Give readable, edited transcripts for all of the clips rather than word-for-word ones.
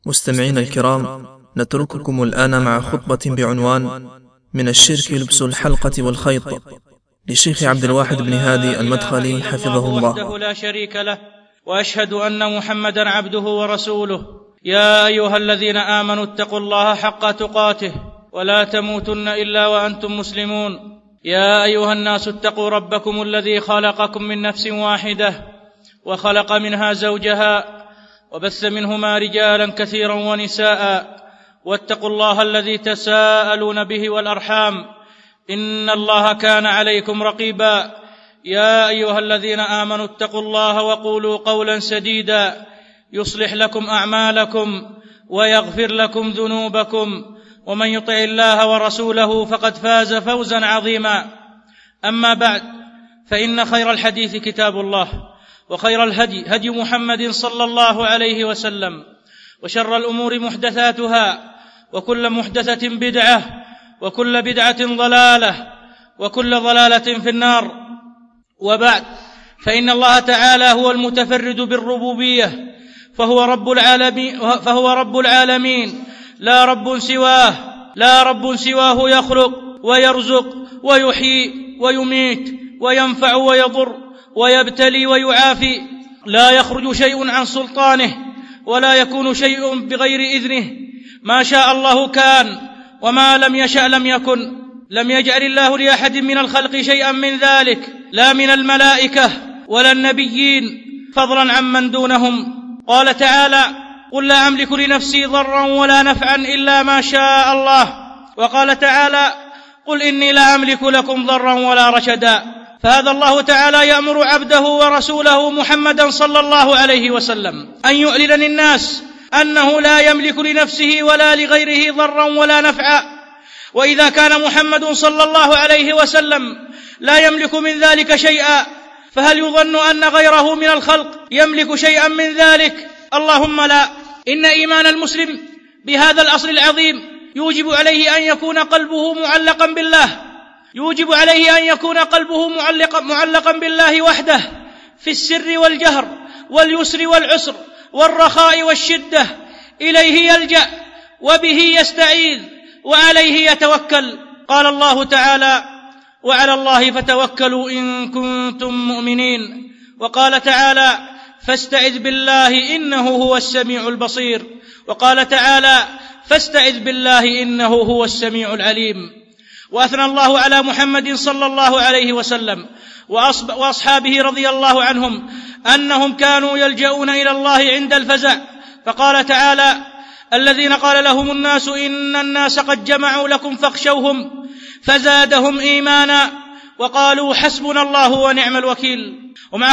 مستمعين الكرام، نترككم الآن مع خطبة بعنوان من الشرك لبس الحلقة والخيط لشيخ عبد الواحد بن هادي المدخلي حفظه الله. وحده لا شريك له، وأشهد أن محمدا عبده ورسوله. يا أيها الذين آمنوا اتقوا الله حق تقاته ولا تموتن إلا وأنتم مسلمون. يا أيها الناس اتقوا ربكم الذي خلقكم من نفس واحدة وخلق منها زوجها وبث منهما رجالا كثيرا ونساء، واتقوا الله الذي تساءلون به والأرحام إن الله كان عليكم رقيبا. يا أيها الذين آمنوا اتقوا الله وقولوا قولا سديدا يصلح لكم أعمالكم ويغفر لكم ذنوبكم، ومن يطع الله ورسوله فقد فاز فوزا عظيما. أما بعد، فإن خير الحديث كتاب الله، وخير الهدي هدي محمد صلى الله عليه وسلم، وشر الأمور محدثاتها، وكل محدثة بدعة، وكل بدعة ضلالة، وكل ضلالة في النار. وبعد، فإن الله تعالى هو المتفرد بالربوبية، فهو رب العالمين، لا رب سواه يخلق ويرزق ويحيي ويميت وينفع ويضر ويبتلي ويعافي. لا يخرج شيء عن سلطانه ولا يكون شيء بغير إذنه. ما شاء الله كان، وما لم يشأ لم يكن. لم يجعل الله لأحد من الخلق شيئا من ذلك، لا من الملائكة ولا النبيين، فضلا عمن دونهم. قال تعالى: قل لا أملك لنفسي ضرا ولا نفعا إلا ما شاء الله. وقال تعالى: قل إني لا أملك لكم ضرا ولا رشدا. فهذا الله تعالى يأمر عبده ورسوله محمدا صلى الله عليه وسلم أن يعلن للناس أنه لا يملك لنفسه ولا لغيره ضرا ولا نفعا. وإذا كان محمد صلى الله عليه وسلم لا يملك من ذلك شيئا، فهل يظن أن غيره من الخلق يملك شيئا من ذلك؟ اللهم لا. إن إيمان المسلم بهذا الأصل العظيم يوجب عليه أن يكون قلبه معلقا بالله، يوجب عليه أن يكون قلبه معلقا بالله وحده في السر والجهر واليسر والعسر والرخاء والشدة. إليه يلجأ وبه يستعيذ وعليه يتوكل. قال الله تعالى: وعلى الله فتوكلوا إن كنتم مؤمنين. وقال تعالى: فاستعذ بالله إنه هو السميع البصير. وقال تعالى: فاستعذ بالله إنه هو السميع العليم. وأثنى الله على محمد صلى الله عليه وسلم وأصحابه رضي الله عنهم أنهم كانوا يلجؤون إلى الله عند الفزع. فقال تعالى: الذين قال لهم الناس إن الناس قد جمعوا لكم فاخشوهم فزادهم إيمانا وقالوا حسبنا الله ونعم الوكيل. ومع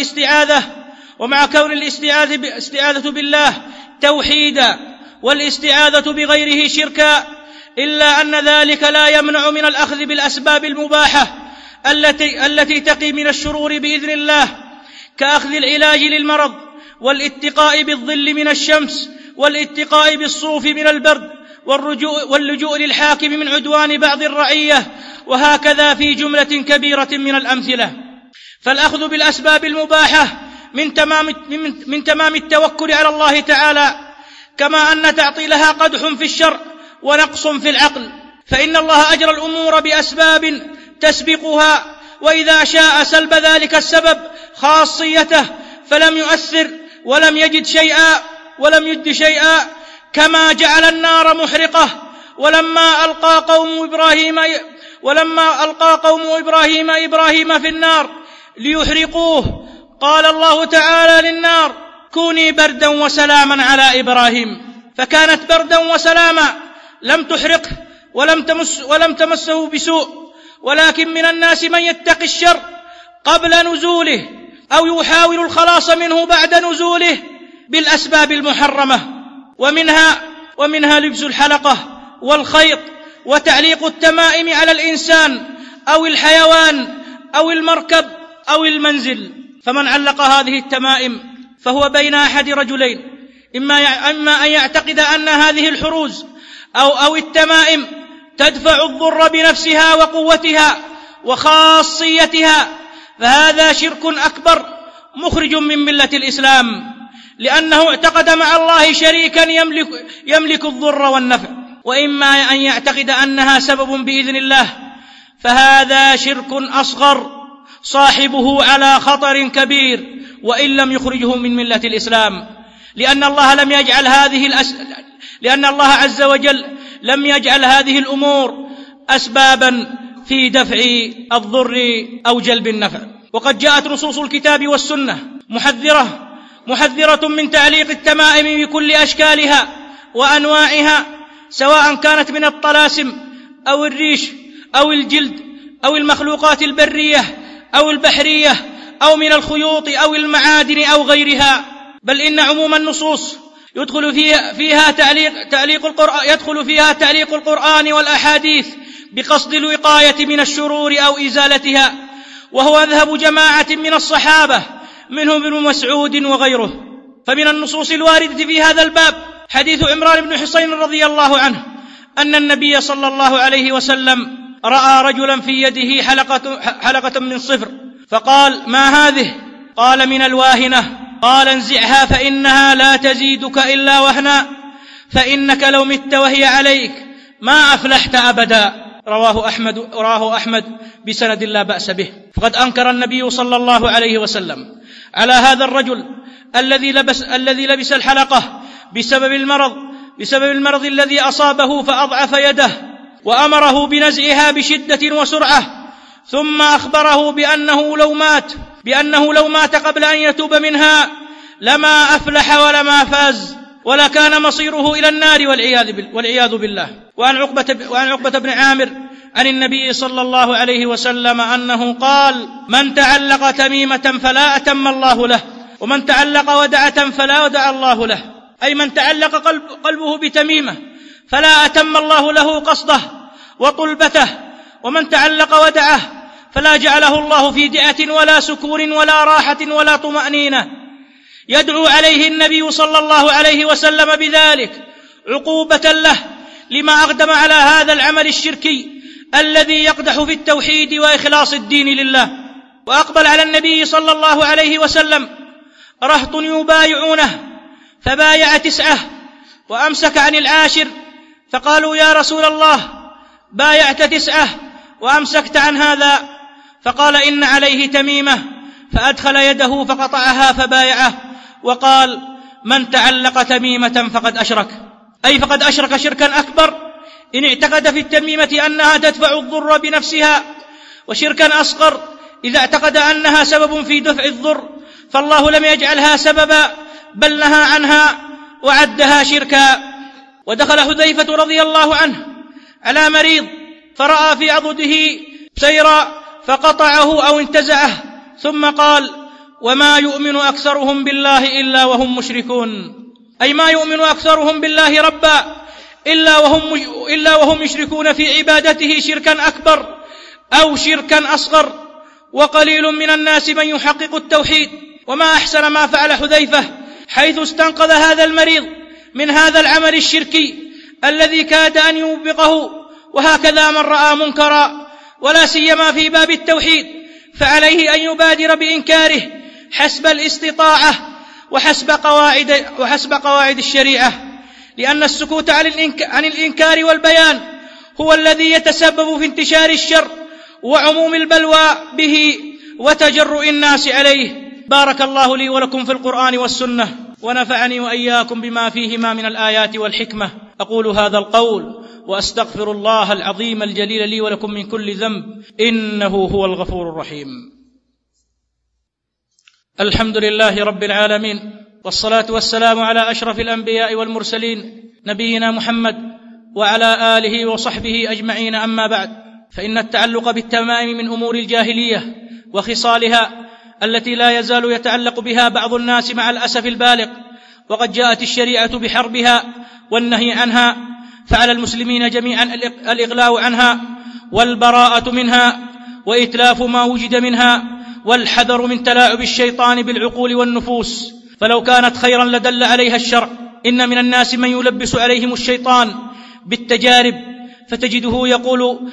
كون الاستعاذة بالله توحيدا والاستعاذة بغيره شركا، إلا أن ذلك لا يمنع من الأخذ بالأسباب المباحة التي تقي من الشرور بإذن الله، كأخذ العلاج للمرض، والاتقاء بالظل من الشمس، والاتقاء بالصوف من البرد، واللجوء للحاكم من عدوان بعض الرعية، وهكذا في جملة كبيرة من الأمثلة. فالأخذ بالأسباب المباحة من تمام التوكل على الله تعالى، كما أن تعطيلها قدح في الشرع ونقص في العقل، فإن الله أجرى الأمور بأسباب تسبقها، وإذا شاء سلب ذلك السبب خاصيته فلم يؤثر ولم يجد شيئا، كما جعل النار محرقة ولما ألقى قوم إبراهيم في النار ليحرقوه قال الله تعالى للنار: كوني بردا وسلاما على إبراهيم، فكانت بردا وسلاما، لم تحرقه ولم تمسه بسوء. ولكن من الناس من يتقي الشر قبل نزوله أو يحاول الخلاص منه بعد نزوله بالأسباب المحرمة، ومنها لبس الحلقة والخيط وتعليق التمائم على الإنسان أو الحيوان أو المركب أو المنزل. فمن علق هذه التمائم فهو بين أحد رجلين: إما أن يعتقد أن هذه الحروز أو التمائم تدفع الضر بنفسها وقوتها وخاصيتها، فهذا شرك أكبر مخرج من ملة الإسلام. لأنه اعتقد مع الله شريكا يملك الضر والنفع، وإما أن يعتقد أنها سبب بإذن الله، فهذا شرك أصغر صاحبه على خطر كبير وإن لم يخرجه من ملة الإسلام، لأن الله عز وجل لم يجعل هذه الأمور أسبابا في دفع الضر أو جلب النفع. وقد جاءت نصوص الكتاب والسنة محذرة من تعليق التمائم بكل أشكالها وأنواعها، سواء كانت من الطلاسم أو الريش أو الجلد أو المخلوقات البرية أو البحرية أو من الخيوط أو المعادن أو غيرها. بل إن عموم النصوص يدخل فيها تعليق القرآن والأحاديث بقصد الوقاية من الشرور أو إزالتها، وهو مذهب جماعة من الصحابة منهم ابن مسعود وغيره. فمن النصوص الواردة في هذا الباب حديث عمران بن حصين رضي الله عنه أن النبي صلى الله عليه وسلم رأى رجلا في يده حلقة من صفر، فقال: ما هذه؟ قال: من الواهنة. قال: انزعها فإنها لا تزيدك إلا وهنا، فإنك لو مت وهي عليك ما أفلحت أبدا. رواه أحمد بسند لا بأس به. فقد أنكر النبي صلى الله عليه وسلم على هذا الرجل الذي لبس الحلقة بسبب المرض الذي أصابه فأضعف يده، وأمره بنزعها بشدة وسرعة، ثم أخبره بأنه لو مات قبل أن يتوب منها لما أفلح ولما فاز، ولكان مصيره إلى النار والعياذ بالله. وعن عقبة بن عامر عن النبي صلى الله عليه وسلم أنه قال: من تعلق تميمة فلا أتم الله له، ومن تعلق ودعة فلا ودع الله له، أي من تعلق قلبه بتميمة فلا أتم الله له قصده وطلبته، ومن تعلق ودعه فلا جعله الله في دعة ولا سكون ولا راحة ولا طمأنينة. يدعو عليه النبي صلى الله عليه وسلم بذلك عقوبة له لما أقدم على هذا العمل الشركي الذي يقدح في التوحيد وإخلاص الدين لله. وأقبل على النبي صلى الله عليه وسلم رهط يبايعونه، فبايع 9 وأمسك عن 10، فقالوا: يا رسول الله، بايعت 9 وأمسكت عن هذا؟ فقال: إن عليه تميمة، فأدخل يده فقطعها فبايعه، وقال: من تعلق تميمة فقد أشرك، أي فقد أشرك شركا أكبر إن اعتقد في التميمة أنها تدفع الضر بنفسها، وشركا أصغر إذا اعتقد أنها سبب في دفع الضر، فالله لم يجعلها سببا بل نهى عنها وعدها شركا. ودخل حذيفة رضي الله عنه على مريض فرأى في عضده سيرا فقطعه أو انتزعه، ثم قال: وما يؤمن أكثرهم بالله إلا وهم مشركون، أي ما يؤمن أكثرهم بالله ربا إلا وهم يشركون في عبادته شركا أكبر أو شركا أصغر، وقليل من الناس من يحقق التوحيد. وما أحسن ما فعل حذيفة حيث استنقذ هذا المريض من هذا العمل الشركي الذي كاد أن يوبقه. وهكذا من رأى منكرا ولا سيما في باب التوحيد فعليه أن يبادر بإنكاره حسب الاستطاعة وحسب قواعد الشريعة، لأن السكوت عن الإنكار والبيان هو الذي يتسبب في انتشار الشر وعموم البلوى به وتجرؤ الناس عليه. بارك الله لي ولكم في القرآن والسنة، ونفعني وإياكم بما فيهما من الآيات والحكمة. أقول هذا القول وأستغفر الله العظيم الجليل لي ولكم من كل ذنب، إنه هو الغفور الرحيم. الحمد لله رب العالمين، والصلاة والسلام على أشرف الأنبياء والمرسلين نبينا محمد وعلى آله وصحبه أجمعين. أما بعد، فإن التعلق بالتمائم من أمور الجاهلية وخصالها التي لا يزال يتعلق بها بعض الناس مع الأسف البالغ، وقد جاءت الشريعة بحربها والنهي عنها، فعلى المسلمين جميعا الإغلاء عنها والبراءة منها وإتلاف ما وجد منها، والحذر من تلاعب الشيطان بالعقول والنفوس، فلو كانت خيرا لدل عليها الشرع. إن من الناس من يلبس عليهم الشيطان بالتجارب، فتجده يقول: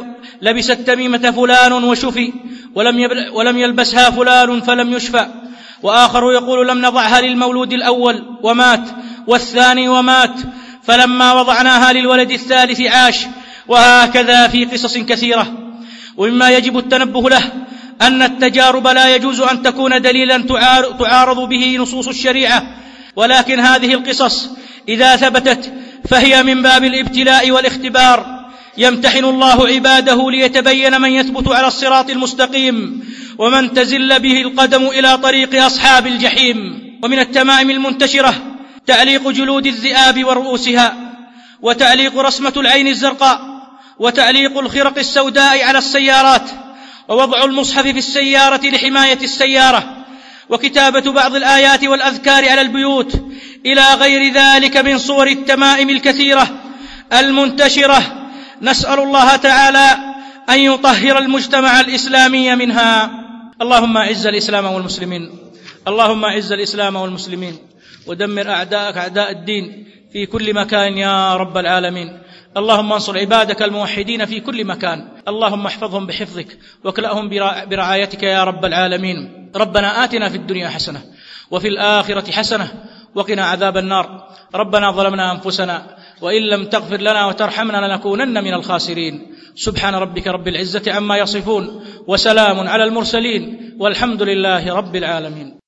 لبس التميمة فلان وشفي، ولم يلبسها فلان فلم يشفى. وآخر يقول لم نضعها للمولود الأول ومات، والثاني ومات، فلما وضعناها للولد الثالث عاش. وهكذا في قصص كثيرة. ومما يجب التنبه له أن التجارب لا يجوز أن تكون دليلا تعارض به نصوص الشريعة، ولكن هذه القصص إذا ثبتت فهي من باب الابتلاء والاختبار، يمتحن الله عباده ليتبين من يثبت على الصراط المستقيم ومن تزل به القدم إلى طريق أصحاب الجحيم. ومن التمائم المنتشرة تعليق جلود الذئاب ورؤوسها، وتعليق رسمة العين الزرقاء، وتعليق الخرق السوداء على السيارات، ووضع المصحف في السيارة لحماية السيارة، وكتابة بعض الآيات والأذكار على البيوت، إلى غير ذلك من صور التمائم الكثيرة المنتشرة. نسأل الله تعالى أن يطهر المجتمع الإسلامي منها. اللهم أعز الإسلام والمسلمين، اللهم أعز الإسلام والمسلمين، ودمر أعداءك أعداء الدين في كل مكان يا رب العالمين. اللهم انصر عبادك الموحدين في كل مكان، اللهم احفظهم بحفظك واكلأهم برعايتك يا رب العالمين. ربنا آتنا في الدنيا حسنة وفي الآخرة حسنة وقنا عذاب النار. ربنا ظلمنا أنفسنا وإن لم تغفر لنا وترحمنا لنكونن من الخاسرين. سبحان ربك رب العزة عما يصفون، وسلام على المرسلين، والحمد لله رب العالمين.